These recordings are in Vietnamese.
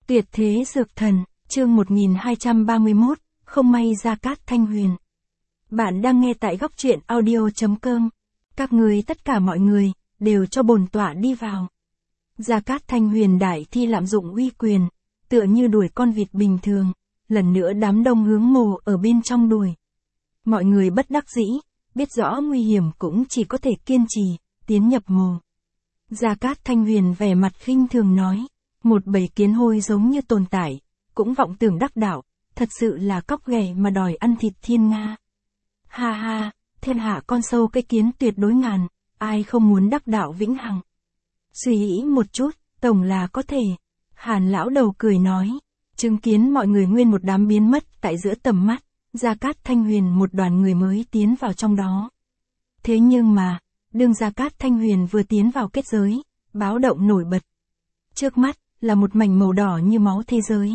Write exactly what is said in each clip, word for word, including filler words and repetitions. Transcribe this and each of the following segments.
Tuyệt thế dược thần, chương một nghìn hai trăm ba mươi mốt, không may Gia Cát Thanh Huyền. Bạn đang nghe tại góc truyện audio chấm com. Các người tất cả mọi người, đều cho bổn tọa đi vào. Gia Cát Thanh Huyền đại thi lạm dụng uy quyền, tựa như đuổi con vịt bình thường, lần nữa đám đông hướng mồ ở bên trong đuổi. Mọi người bất đắc dĩ, biết rõ nguy hiểm cũng chỉ có thể kiên trì, tiến nhập mồ. Gia Cát Thanh Huyền vẻ mặt khinh thường nói, một bầy kiến hôi giống như tồn tại, cũng vọng tưởng đắc đạo, thật sự là cóc ghẻ mà đòi ăn thịt thiên nga. Ha ha, thiên hạ con sâu cái kiến tuyệt đối ngàn, ai không muốn đắc đạo vĩnh hằng. Suy nghĩ một chút, tổng là có thể. Hàn lão đầu cười nói, chứng kiến mọi người nguyên một đám biến mất tại giữa tầm mắt, Gia Cát Thanh Huyền một đoàn người mới tiến vào trong đó. Thế nhưng mà, đương Gia Cát Thanh Huyền vừa tiến vào kết giới, báo động nổi bật. Trước mắt, là một mảnh màu đỏ như máu thế giới.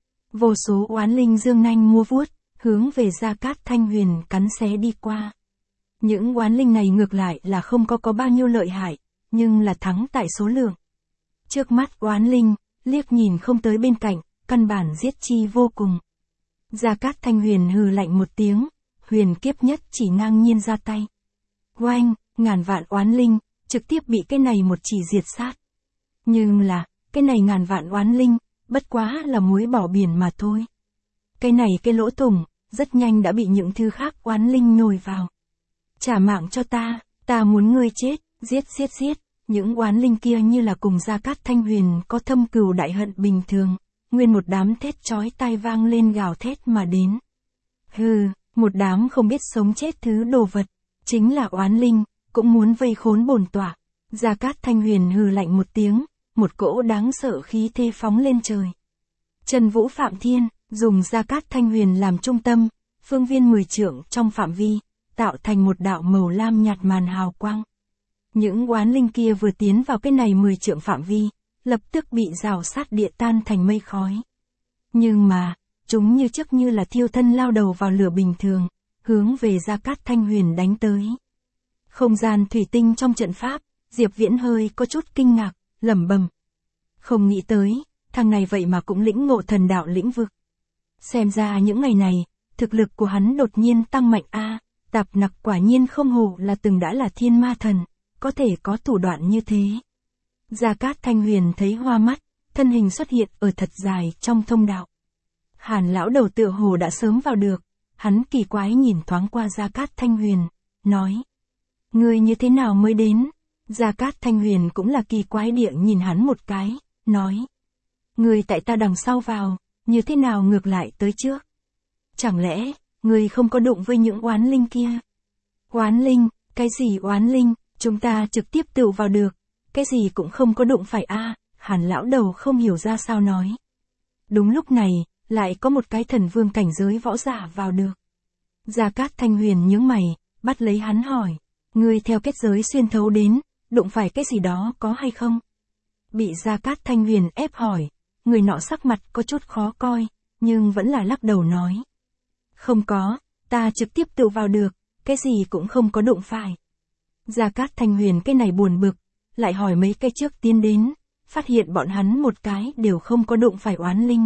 Vô số oán linh dương nanh mua vuốt, hướng về Gia Cát Thanh Huyền cắn xé đi qua. Những oán linh này ngược lại là không có có bao nhiêu lợi hại, nhưng là thắng tại số lượng. Trước mắt oán linh, liếc nhìn không tới bên cạnh, căn bản giết chi vô cùng. Gia Cát Thanh Huyền hừ lạnh một tiếng, huyền kiếp nhất chỉ ngang nhiên ra tay. Oanh, ngàn vạn oán linh, trực tiếp bị cái này một chỉ diệt sát. Nhưng là, cái này ngàn vạn oán linh, bất quá là muối bỏ biển mà thôi. Cái này cái lỗ thủng, rất nhanh đã bị những thứ khác oán linh nhồi vào. Trả mạng cho ta, ta muốn ngươi chết, giết giết giết. Những oán linh kia như là cùng Gia Cát Thanh Huyền có thâm cừu đại hận bình thường, nguyên một đám thét chói tai vang lên gào thét mà đến. Hừ, một đám không biết sống chết thứ đồ vật, chính là oán linh, cũng muốn vây khốn bổn tọa. Gia Cát Thanh Huyền hừ lạnh một tiếng, một cỗ đáng sợ khí thế phóng lên trời. Trần Vũ Phạm Thiên, dùng Gia Cát Thanh Huyền làm trung tâm, phương viên mười trượng trong phạm vi, tạo thành một đạo màu lam nhạt màn hào quang. Những oán linh kia vừa tiến vào cái này mười trượng phạm vi, lập tức bị rào sát địa tan thành mây khói. Nhưng mà, chúng như trước như là thiêu thân lao đầu vào lửa bình thường, hướng về Gia Cát Thanh Huyền đánh tới. Không gian thủy tinh trong trận pháp, Diệp Viễn hơi có chút kinh ngạc, lẩm bẩm. Không nghĩ tới, thằng này vậy mà cũng lĩnh ngộ thần đạo lĩnh vực. Xem ra những ngày này, thực lực của hắn đột nhiên tăng mạnh a, à, Tạp Nặc quả nhiên không hổ là từng đã là thiên ma thần, có thể có thủ đoạn như thế. Gia Cát Thanh Huyền thấy hoa mắt, thân hình xuất hiện ở thật dài trong thông đạo. Hàn lão đầu tựa hồ đã sớm vào được, hắn kỳ quái nhìn thoáng qua Gia Cát Thanh Huyền, nói. Ngươi như thế nào mới đến? Gia Cát Thanh Huyền cũng là kỳ quái địa nhìn hắn một cái, nói. Ngươi tại ta đằng sau vào, như thế nào ngược lại tới trước? Chẳng lẽ, ngươi không có đụng với những oán linh kia? Oán linh, cái gì oán linh, chúng ta trực tiếp tự vào được, cái gì cũng không có đụng phải a. À, Hàn lão đầu không hiểu ra sao nói. Đúng lúc này, lại có một cái thần vương cảnh giới võ giả vào được. Gia Cát Thanh Huyền nhướng mày, bắt lấy hắn hỏi, ngươi theo kết giới xuyên thấu đến, đụng phải cái gì đó có hay không? Bị Gia Cát Thanh Huyền ép hỏi, người nọ sắc mặt có chút khó coi, nhưng vẫn là lắc đầu nói. Không có, ta trực tiếp tự vào được, cái gì cũng không có đụng phải. Gia Cát Thanh Huyền cái này buồn bực, lại hỏi mấy cái trước tiến đến, phát hiện bọn hắn một cái đều không có đụng phải oán linh.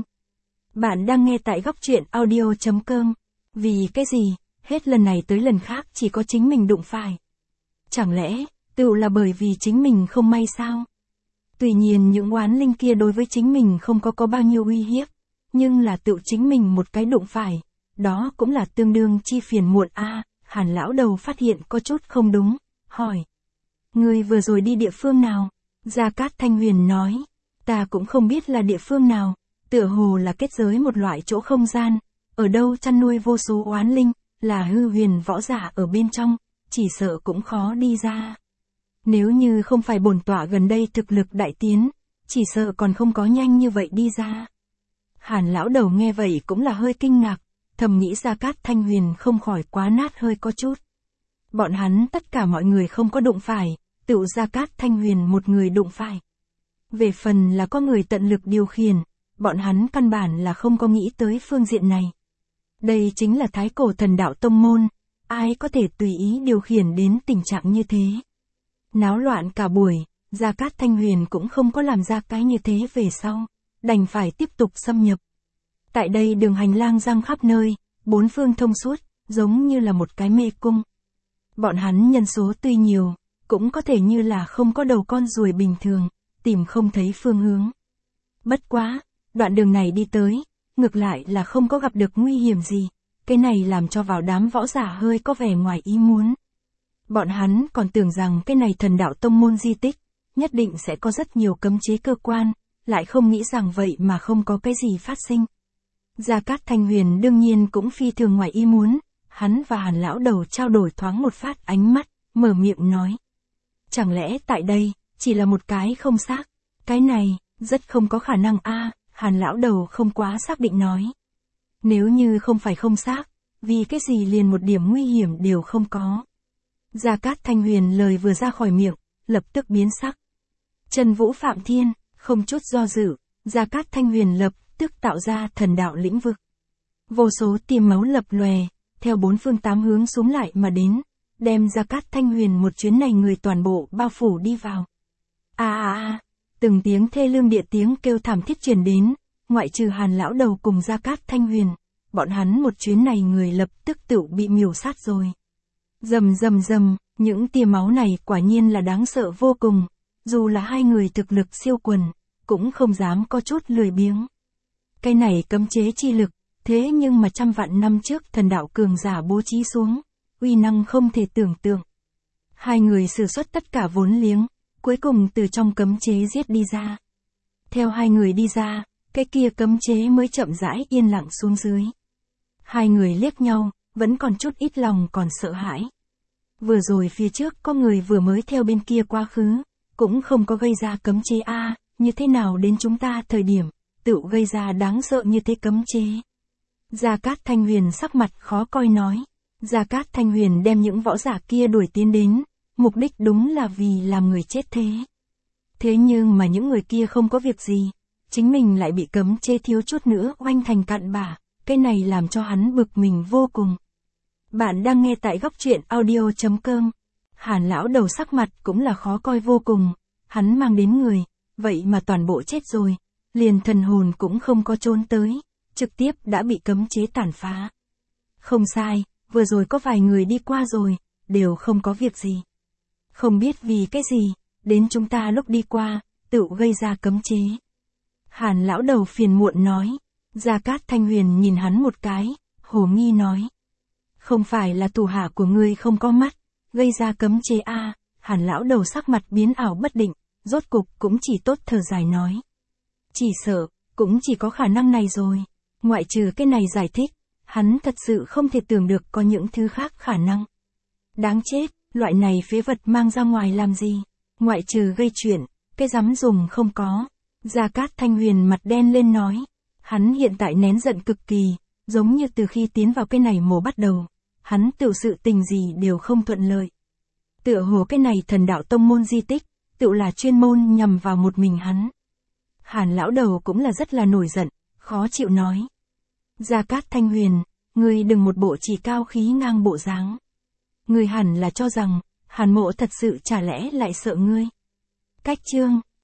Bạn đang nghe tại góc truyện audio chấm com, vì cái gì, hết lần này tới lần khác chỉ có chính mình đụng phải. Chẳng lẽ, tự là bởi vì chính mình không may sao? Tuy nhiên những oán linh kia đối với chính mình không có có bao nhiêu uy hiếp, nhưng là tự chính mình một cái đụng phải, đó cũng là tương đương chi phiền muộn a. À, Hàn lão đầu phát hiện có chút không đúng, hỏi. Ngươi vừa rồi đi địa phương nào? Gia Cát Thanh Huyền nói. Ta cũng không biết là địa phương nào, tựa hồ là kết giới một loại chỗ không gian, ở đâu chăn nuôi vô số oán linh, là hư huyền võ giả ở bên trong, chỉ sợ cũng khó đi ra. Nếu như không phải bổn tọa gần đây thực lực đại tiến, chỉ sợ còn không có nhanh như vậy đi ra. Hàn lão đầu nghe vậy cũng là hơi kinh ngạc, thầm nghĩ Gia Cát Thanh Huyền không khỏi quá nát hơi có chút. Bọn hắn tất cả mọi người không có đụng phải, tự Gia Cát Thanh Huyền một người đụng phải. Về phần là có người tận lực điều khiển, bọn hắn căn bản là không có nghĩ tới phương diện này. Đây chính là thái cổ thần đạo tông môn, ai có thể tùy ý điều khiển đến tình trạng như thế. Náo loạn cả buổi, Gia Cát Thanh Huyền cũng không có làm ra cái như thế về sau. đành phải tiếp tục xâm nhập. Tại đây đường hành lang giăng khắp nơi, bốn phương thông suốt, giống như là một cái mê cung. Bọn hắn nhân số tuy nhiều, cũng có thể như là không có đầu con ruồi bình thường, tìm không thấy phương hướng. Bất quá, đoạn đường này đi tới, ngược lại là không có gặp được nguy hiểm gì, cái này làm cho vào đám võ giả hơi có vẻ ngoài ý muốn. Bọn hắn còn tưởng rằng cái này thần đạo tông môn di tích, nhất định sẽ có rất nhiều cấm chế cơ quan, lại không nghĩ rằng vậy mà không có cái gì phát sinh. Gia Cát Thanh Huyền đương nhiên cũng phi thường ngoài ý muốn, hắn và Hàn lão đầu trao đổi thoáng một phát ánh mắt, mở miệng nói. Chẳng lẽ tại đây, chỉ là một cái không xác, cái này, rất không có khả năng a. Hàn lão đầu không quá xác định nói. Nếu như không phải không xác, vì cái gì liền một điểm nguy hiểm đều không có. Gia Cát Thanh Huyền lời vừa ra khỏi miệng, lập tức biến sắc. Trần Vũ Phạm Thiên, không chút do dự, Gia Cát Thanh Huyền lập tức tạo ra thần đạo lĩnh vực. Vô số tia máu lập lòe, theo bốn phương tám hướng xuống lại mà đến, đem Gia Cát Thanh Huyền một chuyến này người toàn bộ bao phủ đi vào. A a a, từng tiếng thê lương địa tiếng kêu thảm thiết truyền đến, ngoại trừ Hàn lão đầu cùng Gia Cát Thanh Huyền, bọn hắn một chuyến này người lập tức tự bị miểu sát rồi. Rầm rầm rầm, những tia máu này quả nhiên là đáng sợ vô cùng, dù là hai người thực lực siêu quần, cũng không dám có chút lười biếng. Cái này cấm chế chi lực, thế nhưng mà trăm vạn năm trước thần đạo cường giả bố trí xuống, uy năng không thể tưởng tượng. Hai người sử xuất tất cả vốn liếng, cuối cùng từ trong cấm chế giết đi ra. Theo hai người đi ra, cái kia cấm chế mới chậm rãi yên lặng xuống dưới. Hai người liếc nhau, vẫn còn chút ít lòng còn sợ hãi. Vừa rồi phía trước có người vừa mới theo bên kia quá khứ, cũng không có gây ra cấm chế a, như thế nào đến chúng ta thời điểm, tự gây ra đáng sợ như thế cấm chế. Gia Cát Thanh Huyền sắc mặt khó coi nói. Gia Cát Thanh Huyền đem những võ giả kia đuổi tiến đến, mục đích đúng là vì làm người chết thế. Thế nhưng mà những người kia không có việc gì, chính mình lại bị cấm chế thiếu chút nữa oanh thành cặn bã, cái này làm cho hắn bực mình vô cùng. Bạn đang nghe tại góc truyện audio chấm com. Hàn lão đầu sắc mặt cũng là khó coi vô cùng, hắn mang đến người, vậy mà toàn bộ chết rồi, liền thần hồn cũng không có trốn tới, trực tiếp đã bị cấm chế tàn phá. Không sai, vừa rồi có vài người đi qua rồi, đều không có việc gì. Không biết vì cái gì, đến chúng ta lúc đi qua, tự gây ra cấm chế. Hàn lão đầu phiền muộn nói. Gia Cát Thanh Huyền nhìn hắn một cái, hồ nghi nói. Không phải là thủ hạ của ngươi không có mắt, gây ra cấm chế a. À. Hàn lão đầu sắc mặt biến ảo bất định, rốt cục cũng chỉ tốt thở dài nói. Chỉ sợ, cũng chỉ có khả năng này rồi. Ngoại trừ cái này giải thích, hắn thật sự không thể tưởng được có những thứ khác khả năng. Đáng chết, loại này phế vật mang ra ngoài làm gì? Ngoại trừ gây chuyện, cái dám dùng không có. Gia Cát Thanh Huyền mặt đen lên nói. Hắn hiện tại nén giận cực kỳ, giống như từ khi tiến vào cái này mồ bắt đầu, hắn tự sự tình gì đều không thuận lợi. Tựa hồ cái này thần đạo tông môn di tích, tự là chuyên môn nhằm vào một mình hắn. Hàn lão đầu cũng là rất là nổi giận, khó chịu nói. Gia Cát Thanh Huyền, ngươi đừng một bộ chỉ cao khí ngang bộ dáng. Ngươi hẳn là cho rằng, Hàn mộ thật sự chả lẽ lại sợ ngươi. Cách chương